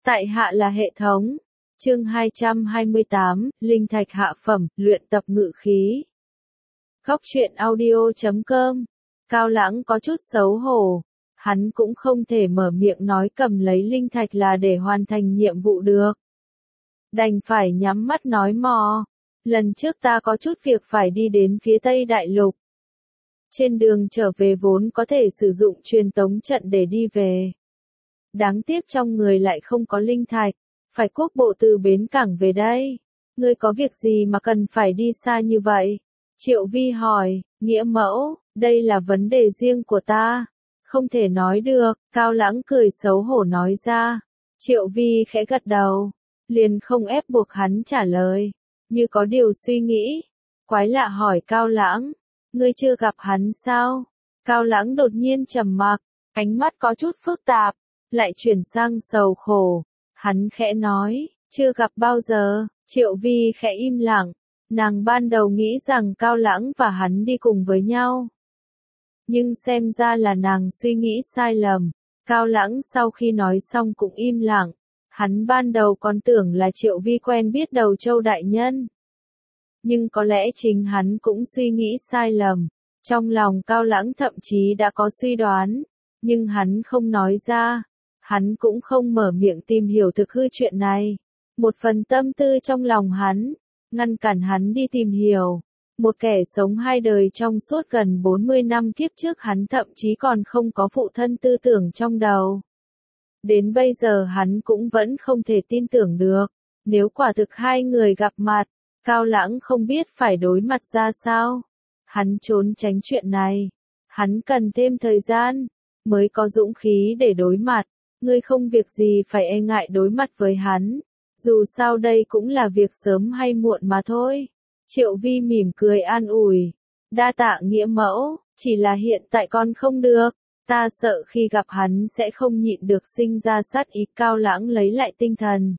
Tại hạ là hệ thống. Chương 228, Linh thạch hạ phẩm, luyện tập ngự khí. Góc truyện audio.com. Cao Lãng có chút xấu hổ, hắn cũng không thể mở miệng nói cầm lấy linh thạch là để hoàn thành nhiệm vụ được. Đành phải nhắm mắt nói mò, lần trước ta có chút việc phải đi đến phía Tây Đại Lục. Trên đường trở về vốn có thể sử dụng truyền tống trận để đi về. Đáng tiếc trong người lại không có linh thạch, phải quốc bộ từ bến cảng về đây. Ngươi có việc gì mà cần phải đi xa như vậy? Triệu Vi hỏi, nghĩa mẫu, đây là vấn đề riêng của ta. Không thể nói được, Cao Lãng cười xấu hổ nói ra. Triệu Vi khẽ gật đầu, liền không ép buộc hắn trả lời, như có điều suy nghĩ. Quái lạ hỏi Cao Lãng, ngươi chưa gặp hắn sao? Cao Lãng đột nhiên trầm mặc, ánh mắt có chút phức tạp, lại chuyển sang sầu khổ. Hắn khẽ nói, chưa gặp bao giờ. Triệu Vi khẽ im lặng, nàng ban đầu nghĩ rằng Cao Lãng và hắn đi cùng với nhau. Nhưng xem ra là nàng suy nghĩ sai lầm. Cao Lãng sau khi nói xong cũng im lặng. Hắn ban đầu còn tưởng là Triệu Vi quen biết Đầu Châu đại nhân. Nhưng có lẽ chính hắn cũng suy nghĩ sai lầm. Trong lòng Cao Lãng thậm chí đã có suy đoán, nhưng hắn không nói ra. Hắn cũng không mở miệng tìm hiểu thực hư chuyện này. Một phần tâm tư trong lòng hắn, ngăn cản hắn đi tìm hiểu. Một kẻ sống hai đời trong suốt gần 40 năm kiếp trước hắn thậm chí còn không có phụ thân tư tưởng trong đầu. Đến bây giờ hắn cũng vẫn không thể tin tưởng được. Nếu quả thực hai người gặp mặt, Cao Lãng không biết phải đối mặt ra sao. Hắn trốn tránh chuyện này. Hắn cần thêm thời gian, mới có dũng khí để đối mặt. Ngươi không việc gì phải e ngại đối mặt với hắn. Dù sao đây cũng là việc sớm hay muộn mà thôi. Triệu Vi mỉm cười an ủi. Đa tạ nghĩa mẫu, chỉ là hiện tại con không được. Ta sợ khi gặp hắn sẽ không nhịn được sinh ra sát ý. Cao Lãng lấy lại tinh thần.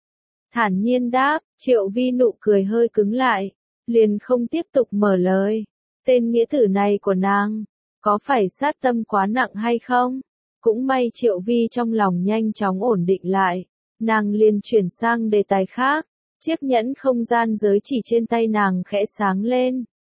Thản nhiên đáp, Triệu Vi nụ cười hơi cứng lại. Liền không tiếp tục mở lời. Tên nghĩa tử này của nàng, có phải sát tâm quá nặng hay không? Cũng may Triệu Vi trong lòng nhanh chóng ổn định lại. Nàng liền chuyển sang đề tài khác. Chiếc nhẫn không gian giới chỉ trên tay nàng khẽ sáng lên.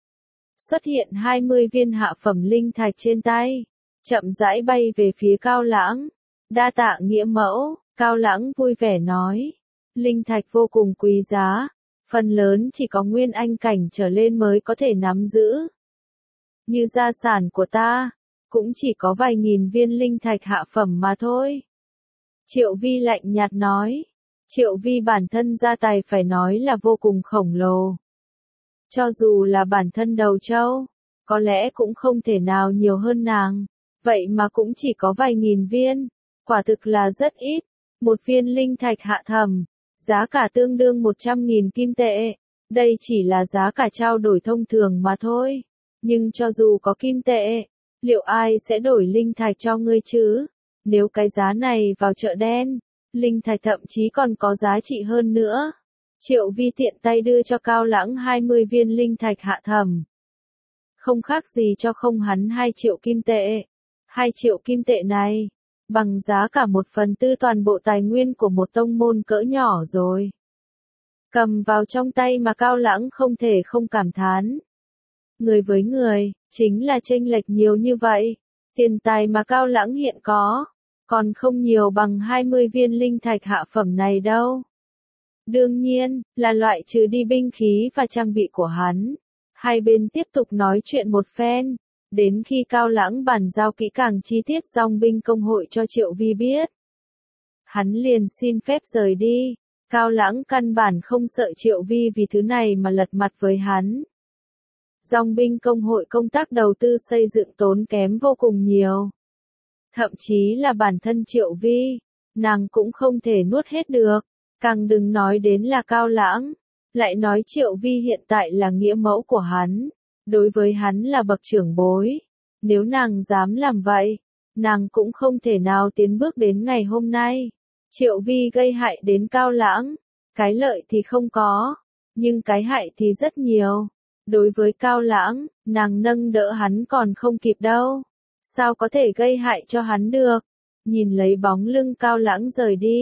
Xuất hiện 20 viên hạ phẩm linh thạch trên tay. Chậm rãi bay về phía Cao Lãng. Đa tạ nghĩa mẫu, Cao Lãng vui vẻ nói. Linh thạch vô cùng quý giá. Phần lớn chỉ có nguyên anh cảnh trở lên mới có thể nắm giữ. Như gia sản của ta, cũng chỉ có vài nghìn viên linh thạch hạ phẩm mà thôi. Triệu Vi lạnh nhạt nói. Triệu Vi bản thân gia tài phải nói là vô cùng khổng lồ. Cho dù là bản thân Đầu Châu, có lẽ cũng không thể nào nhiều hơn nàng. Vậy mà cũng chỉ có vài nghìn viên. Quả thực là rất ít. Một viên linh thạch hạ thầm, giá cả tương đương 100.000 kim tệ. Đây chỉ là giá cả trao đổi thông thường mà thôi. Nhưng cho dù có kim tệ, liệu ai sẽ đổi linh thạch cho ngươi chứ? Nếu cái giá này vào chợ đen, linh thạch thậm chí còn có giá trị hơn nữa. Triệu Vi tiện tay đưa cho Cao Lãng 20 viên linh thạch hạ thầm. Không khác gì cho không hắn 2 triệu kim tệ. 2 triệu kim tệ này, bằng giá cả 1/4 toàn bộ tài nguyên của một tông môn cỡ nhỏ rồi. Cầm vào trong tay mà Cao Lãng không thể không cảm thán. Người với người, chính là chênh lệch nhiều như vậy. Tiền tài mà Cao Lãng hiện có, còn không nhiều bằng 20 viên linh thạch hạ phẩm này đâu. Đương nhiên, là loại trừ đi binh khí và trang bị của hắn. Hai bên tiếp tục nói chuyện một phen, đến khi Cao Lãng bàn giao kỹ càng chi tiết dòng binh công hội cho Triệu Vi biết. Hắn liền xin phép rời đi. Cao Lãng căn bản không sợ Triệu Vi vì thứ này mà lật mặt với hắn. Dòng binh công hội công tác đầu tư xây dựng tốn kém vô cùng nhiều. Thậm chí là bản thân Triệu Vi, nàng cũng không thể nuốt hết được. Càng đừng nói đến là Cao Lãng. Lại nói Triệu Vi hiện tại là nghĩa mẫu của hắn. Đối với hắn là bậc trưởng bối. Nếu nàng dám làm vậy, nàng cũng không thể nào tiến bước đến ngày hôm nay. Triệu Vi gây hại đến Cao Lãng. Cái lợi thì không có, nhưng cái hại thì rất nhiều. Đối với Cao Lãng, nàng nâng đỡ hắn còn không kịp đâu. Sao có thể gây hại cho hắn được? Nhìn lấy bóng lưng Cao Lãng rời đi,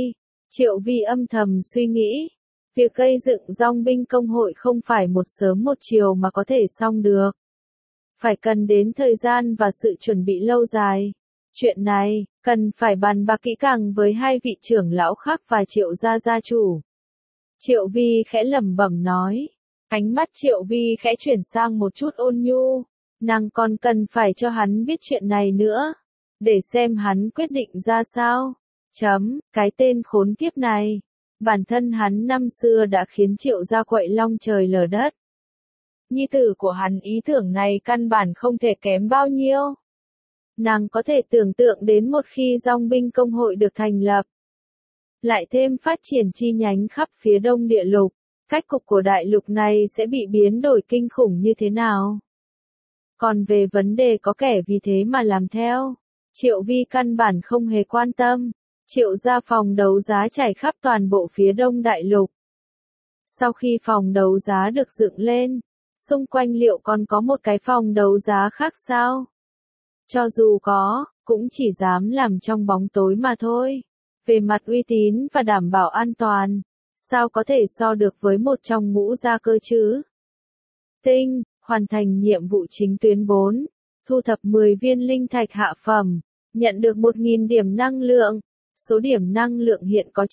Triệu Vi âm thầm suy nghĩ. Việc gây dựng dòng binh công hội không phải một sớm một chiều mà có thể xong được. Phải cần đến thời gian và sự chuẩn bị lâu dài. Chuyện này, cần phải bàn bạc kỹ càng với hai vị trưởng lão khác và Triệu gia gia chủ. Triệu Vi khẽ lẩm bẩm nói. Ánh mắt Triệu Vi khẽ chuyển sang một chút ôn nhu. Nàng còn cần phải cho hắn biết chuyện này nữa. Để xem hắn quyết định ra sao. Cái tên khốn kiếp này. Bản thân hắn năm xưa đã khiến Triệu gia quậy long trời lở đất. Nhi tử của hắn ý tưởng này căn bản không thể kém bao nhiêu. Nàng có thể tưởng tượng đến một khi dòng binh công hội được thành lập. Lại thêm phát triển chi nhánh khắp phía đông địa lục. Cách cục của đại lục này sẽ bị biến đổi kinh khủng như thế nào? Còn về vấn đề có kẻ vì thế mà làm theo, Triệu Vi căn bản không hề quan tâm. Triệu gia phòng đấu giá trải khắp toàn bộ phía đông đại lục. Sau khi phòng đấu giá được dựng lên, xung quanh liệu còn có một cái phòng đấu giá khác sao? Cho dù có, cũng chỉ dám làm trong bóng tối mà thôi. Về mặt uy tín và đảm bảo an toàn, sao có thể so được với một trong ngũ gia cơ chứ? Tinh, hoàn thành nhiệm vụ chính tuyến 4, thu thập 10 viên linh thạch hạ phẩm, nhận được 1.000 điểm năng lượng. Số điểm năng lượng hiện có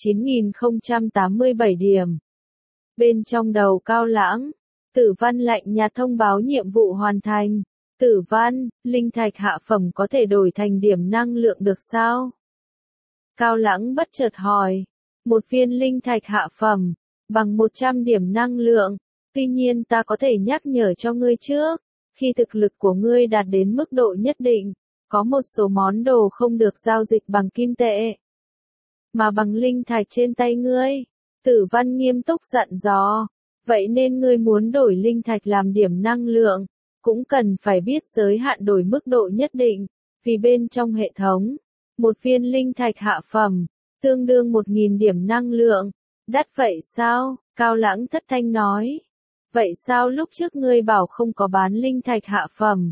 9.087 điểm. Bên trong đầu Cao Lãng, Tử Văn lạnh nhạt thông báo nhiệm vụ hoàn thành. Tử Văn, linh thạch hạ phẩm có thể đổi thành điểm năng lượng được sao? Cao Lãng bất chợt hỏi. Một viên linh thạch hạ phẩm, bằng 100 điểm năng lượng. Tuy nhiên ta có thể nhắc nhở cho ngươi trước, khi thực lực của ngươi đạt đến mức độ nhất định, có một số món đồ không được giao dịch bằng kim tệ, mà bằng linh thạch trên tay ngươi. Tử Văn nghiêm túc dặn dò. Vậy nên ngươi muốn đổi linh thạch làm điểm năng lượng, cũng cần phải biết giới hạn đổi mức độ nhất định, vì bên trong hệ thống, một viên linh thạch hạ phẩm, tương đương 1.000 điểm năng lượng. Đắt vậy sao? Cao Lãng thất thanh nói. Vậy sao lúc trước ngươi bảo không có bán linh thạch hạ phẩm?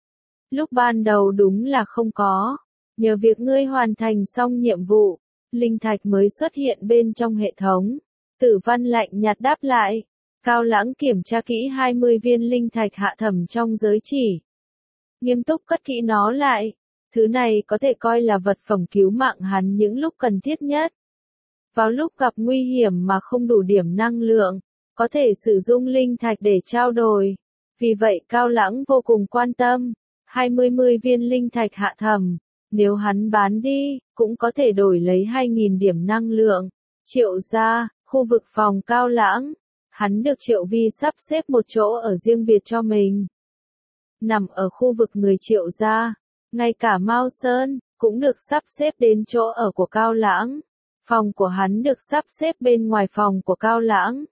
Lúc ban đầu đúng là không có. Nhờ việc ngươi hoàn thành xong nhiệm vụ, linh thạch mới xuất hiện bên trong hệ thống. Tử Văn lạnh nhạt đáp lại. Cao Lãng kiểm tra kỹ 20 viên linh thạch hạ phẩm trong giới chỉ. Nghiêm túc cất kỹ nó lại. Thứ này có thể coi là vật phẩm cứu mạng hắn những lúc cần thiết nhất. Vào lúc gặp nguy hiểm mà không đủ điểm năng lượng, có thể sử dụng linh thạch để trao đổi. Vì vậy Cao Lãng vô cùng quan tâm. 20 viên linh thạch hạ phẩm, nếu hắn bán đi, cũng có thể đổi lấy 2.000 điểm năng lượng. Triệu gia, khu vực phòng Cao Lãng, hắn được Triệu Vi sắp xếp một chỗ ở riêng biệt cho mình. Nằm ở khu vực người Triệu gia, ngay cả Mao Sơn, cũng được sắp xếp đến chỗ ở của Cao Lãng. Phòng của hắn được sắp xếp bên ngoài phòng của Cao Lãng.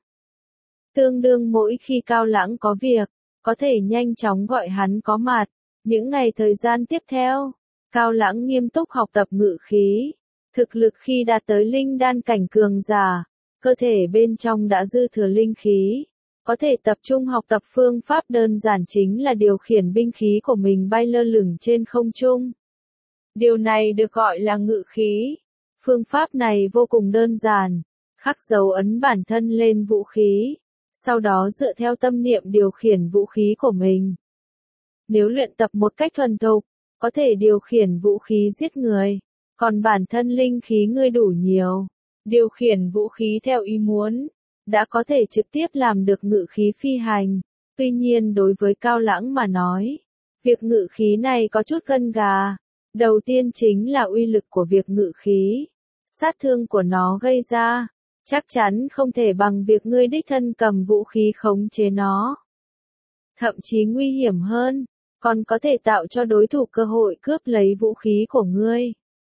Tương đương mỗi khi Cao Lãng có việc, có thể nhanh chóng gọi hắn có mặt. Những ngày thời gian tiếp theo, Cao Lãng nghiêm túc học tập ngự khí. Thực lực khi đạt tới linh đan cảnh cường giả, cơ thể bên trong đã dư thừa linh khí. Có thể tập trung học tập phương pháp đơn giản chính là điều khiển binh khí của mình bay lơ lửng trên không trung. Điều này được gọi là ngự khí. Phương pháp này vô cùng đơn giản, khắc dấu ấn bản thân lên vũ khí, sau đó dựa theo tâm niệm điều khiển vũ khí của mình. Nếu luyện tập một cách thuần thục, có thể điều khiển vũ khí giết người, còn bản thân linh khí ngươi đủ nhiều, điều khiển vũ khí theo ý muốn, đã có thể trực tiếp làm được ngự khí phi hành. Tuy nhiên đối với Cao Lãng mà nói, việc ngự khí này có chút gân gà. Đầu tiên chính là uy lực của việc ngự khí. Sát thương của nó gây ra, chắc chắn không thể bằng việc ngươi đích thân cầm vũ khí khống chế nó. Thậm chí nguy hiểm hơn, còn có thể tạo cho đối thủ cơ hội cướp lấy vũ khí của ngươi.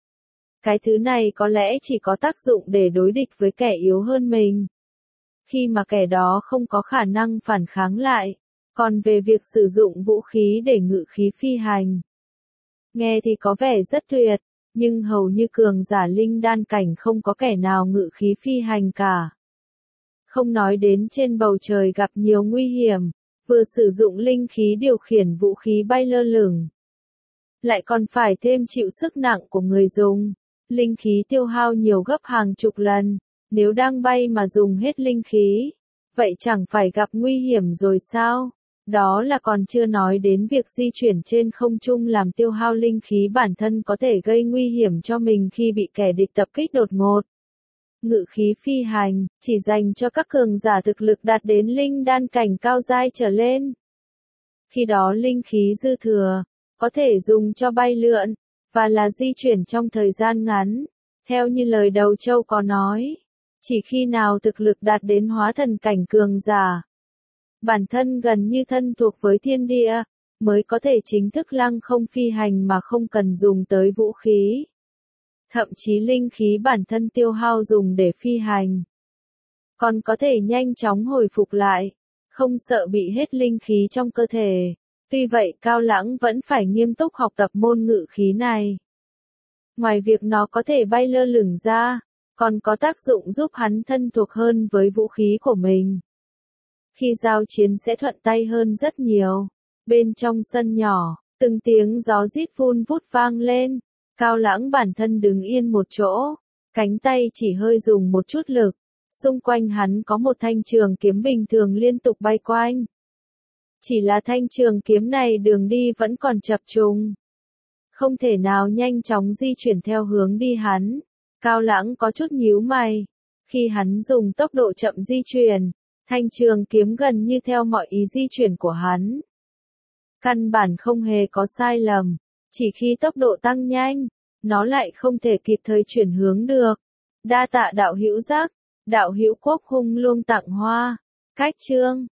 Cái thứ này có lẽ chỉ có tác dụng để đối địch với kẻ yếu hơn mình, khi mà kẻ đó không có khả năng phản kháng lại. Còn về việc sử dụng vũ khí để ngự khí phi hành, nghe thì có vẻ rất tuyệt, nhưng hầu như cường giả linh đan cảnh không có kẻ nào ngự khí phi hành cả. Không nói đến trên bầu trời gặp nhiều nguy hiểm, vừa sử dụng linh khí điều khiển vũ khí bay lơ lửng, lại còn phải thêm chịu sức nặng của người dùng. linh khí tiêu hao nhiều gấp hàng chục lần, nếu đang bay mà dùng hết linh khí, vậy chẳng phải gặp nguy hiểm rồi sao? Đó là còn chưa nói đến việc di chuyển trên không trung làm tiêu hao linh khí bản thân có thể gây nguy hiểm cho mình khi bị kẻ địch tập kích đột ngột. Ngự khí phi hành, chỉ dành cho các cường giả thực lực đạt đến linh đan cảnh cao giai trở lên. Khi đó linh khí dư thừa, có thể dùng cho bay lượn, và là di chuyển trong thời gian ngắn. Theo như lời đầu châu có nói, chỉ khi nào thực lực đạt đến hóa thần cảnh cường giả, bản thân gần như thân thuộc với thiên địa, mới có thể chính thức lăng không phi hành mà không cần dùng tới vũ khí. Thậm chí linh khí bản thân tiêu hao dùng để phi hành, còn có thể nhanh chóng hồi phục lại, không sợ bị hết linh khí trong cơ thể. Tuy vậy Cao Lãng vẫn phải nghiêm túc học tập môn ngự khí này. Ngoài việc nó có thể bay lơ lửng ra, còn có tác dụng giúp hắn thân thuộc hơn với vũ khí của mình. Khi giao chiến sẽ thuận tay hơn rất nhiều. Bên trong sân nhỏ, từng tiếng gió rít vun vút vang lên. Cao Lãng bản thân đứng yên một chỗ, cánh tay chỉ hơi dùng một chút lực. Xung quanh hắn có một thanh trường kiếm bình thường liên tục bay quanh. Chỉ là thanh trường kiếm này đường đi vẫn còn chập trùng, không thể nào nhanh chóng di chuyển theo hướng đi hắn. Cao Lãng có chút nhíu mày. Khi hắn dùng tốc độ chậm di chuyển, thanh trường kiếm gần như theo mọi ý di chuyển của hắn. Căn bản không hề có sai lầm, chỉ khi tốc độ tăng nhanh, nó lại không thể kịp thời chuyển hướng được. Đa tạ đạo hữu giác, đạo hữu Quốc Hung Luông tặng hoa. Cách chương